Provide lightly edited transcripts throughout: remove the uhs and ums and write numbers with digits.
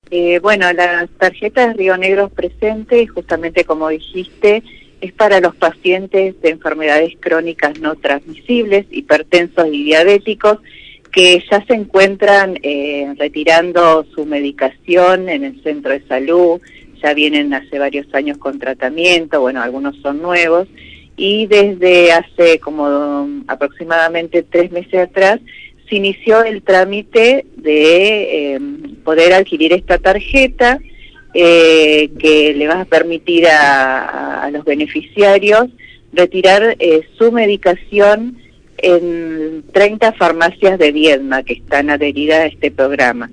Bueno, las tarjetas Río Negro Presente, justamente como dijiste, es para los pacientes de enfermedades crónicas no transmisibles, hipertensos y diabéticos, que ya se encuentran retirando su medicación en el centro de salud, ya vienen hace varios años con tratamiento, bueno, algunos son nuevos, y desde hace como aproximadamente 3 meses atrás, se inició el trámite de poder adquirir esta tarjeta que le va a permitir a los beneficiarios retirar su medicación en 30 farmacias de Viedma que están adheridas a este programa.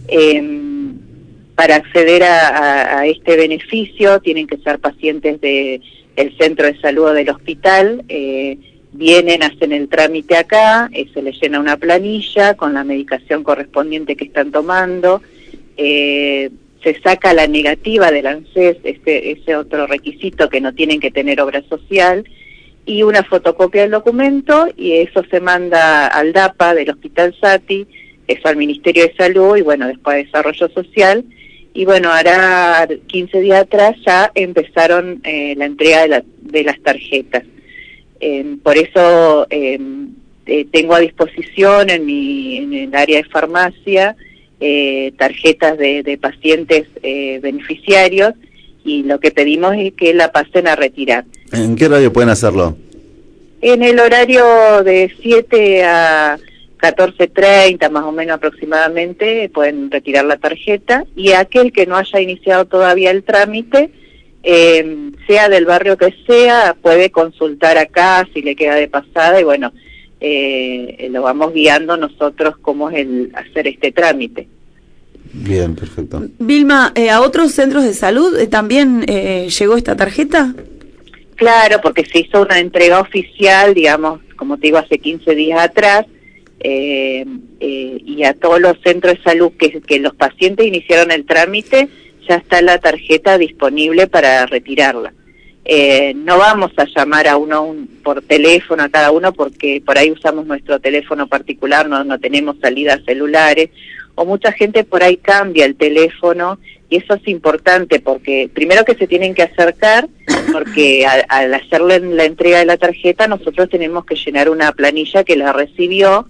Para acceder a este beneficio tienen que ser pacientes del centro de salud o del hospital. Vienen, hacen el trámite acá, se les llena una planilla con la medicación correspondiente que están tomando, se saca la negativa del ANSES, ese otro requisito que no tienen que tener obra social, y una fotocopia del documento, y eso se manda al DAPA del Hospital Sati, eso al Ministerio de Salud, y bueno, después a Desarrollo Social, y bueno, hará 15 días atrás ya empezaron la entrega de las tarjetas. Por eso tengo a disposición en el área de farmacia tarjetas de pacientes beneficiarios, y lo que pedimos es que la pasen a retirar. ¿En qué horario pueden hacerlo? En el horario de 7 a 14:30 más o menos aproximadamente pueden retirar la tarjeta, y aquel que no haya iniciado todavía el trámite, sea del barrio que sea, puede consultar acá si le queda de pasada, y bueno, lo vamos guiando nosotros cómo es el hacer este trámite. Bien, perfecto. Vilma, ¿a otros centros de salud también llegó esta tarjeta? Claro, porque se hizo una entrega oficial, digamos, como te digo, hace 15 días atrás, y a todos los centros de salud que los pacientes iniciaron el trámite, ya está la tarjeta disponible para retirarla. No vamos a llamar a uno por teléfono a cada uno, porque por ahí usamos nuestro teléfono particular, no tenemos salidas celulares, o mucha gente por ahí cambia el teléfono, y eso es importante porque primero que se tienen que acercar, porque al hacerle la entrega de la tarjeta nosotros tenemos que llenar una planilla que la recibió,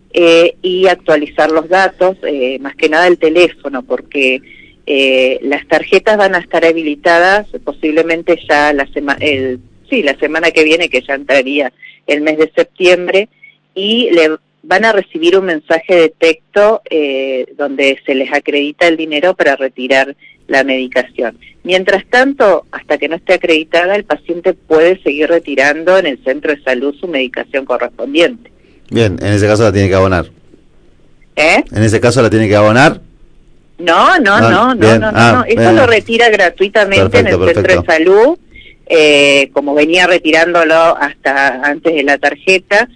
y actualizar los datos, más que nada el teléfono, porque las tarjetas van a estar habilitadas posiblemente ya la semana que viene, que ya entraría el mes de septiembre, y van a recibir un mensaje de texto donde se les acredita el dinero para retirar la medicación. Mientras tanto, hasta que no esté acreditada, el paciente puede seguir retirando en el centro de salud su medicación correspondiente. Bien, en ese caso la tiene que abonar. ¿En ese caso la tiene que abonar? No. Eso lo retira gratuitamente en el centro de salud, como venía retirándolo hasta antes de la tarjeta.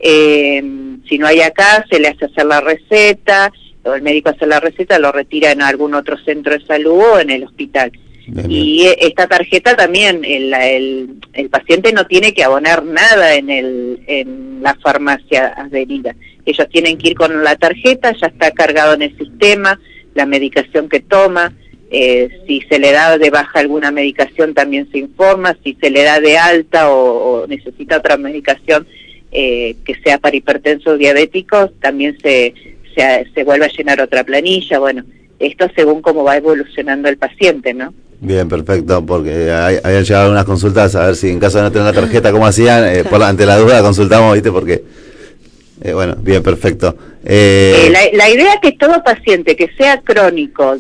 Si no hay acá, se le hace hacer la receta, o el médico hace la receta, lo retira en algún otro centro de salud o en el hospital. Bien. Y esta tarjeta también, el paciente no tiene que abonar nada en la farmacia adherida. Ellos tienen que ir con la tarjeta, ya está cargado en el sistema, la medicación que toma, si se le da de baja alguna medicación también se informa, si se le da de alta o necesita otra medicación que sea para hipertensos diabéticos, también se vuelve a llenar otra planilla. Bueno, esto según cómo va evolucionando el paciente, ¿no? Bien, perfecto, porque habían llegado unas consultas a ver si en caso de no tener la tarjeta, ¿cómo hacían? Ante la duda consultamos, ¿viste? Porque, bueno, bien, perfecto. La idea es que todo paciente que sea crónico,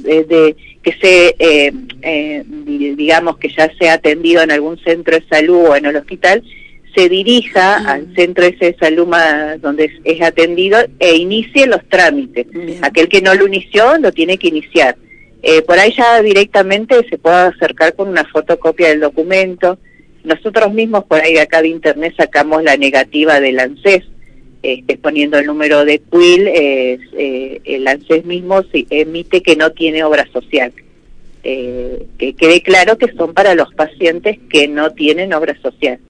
digamos que ya sea atendido en algún centro de salud o en el hospital, se dirija al centro ese de salud donde es atendido e inicie los trámites. Bien. Aquel que no lo inició, lo tiene que iniciar. Por ahí ya directamente se puede acercar con una fotocopia del documento. Nosotros mismos por ahí de acá de internet sacamos la negativa del ANSES, poniendo el número de CUIL, el ANSES mismo emite que no tiene obra social. Que quede claro que son para los pacientes que no tienen obra social.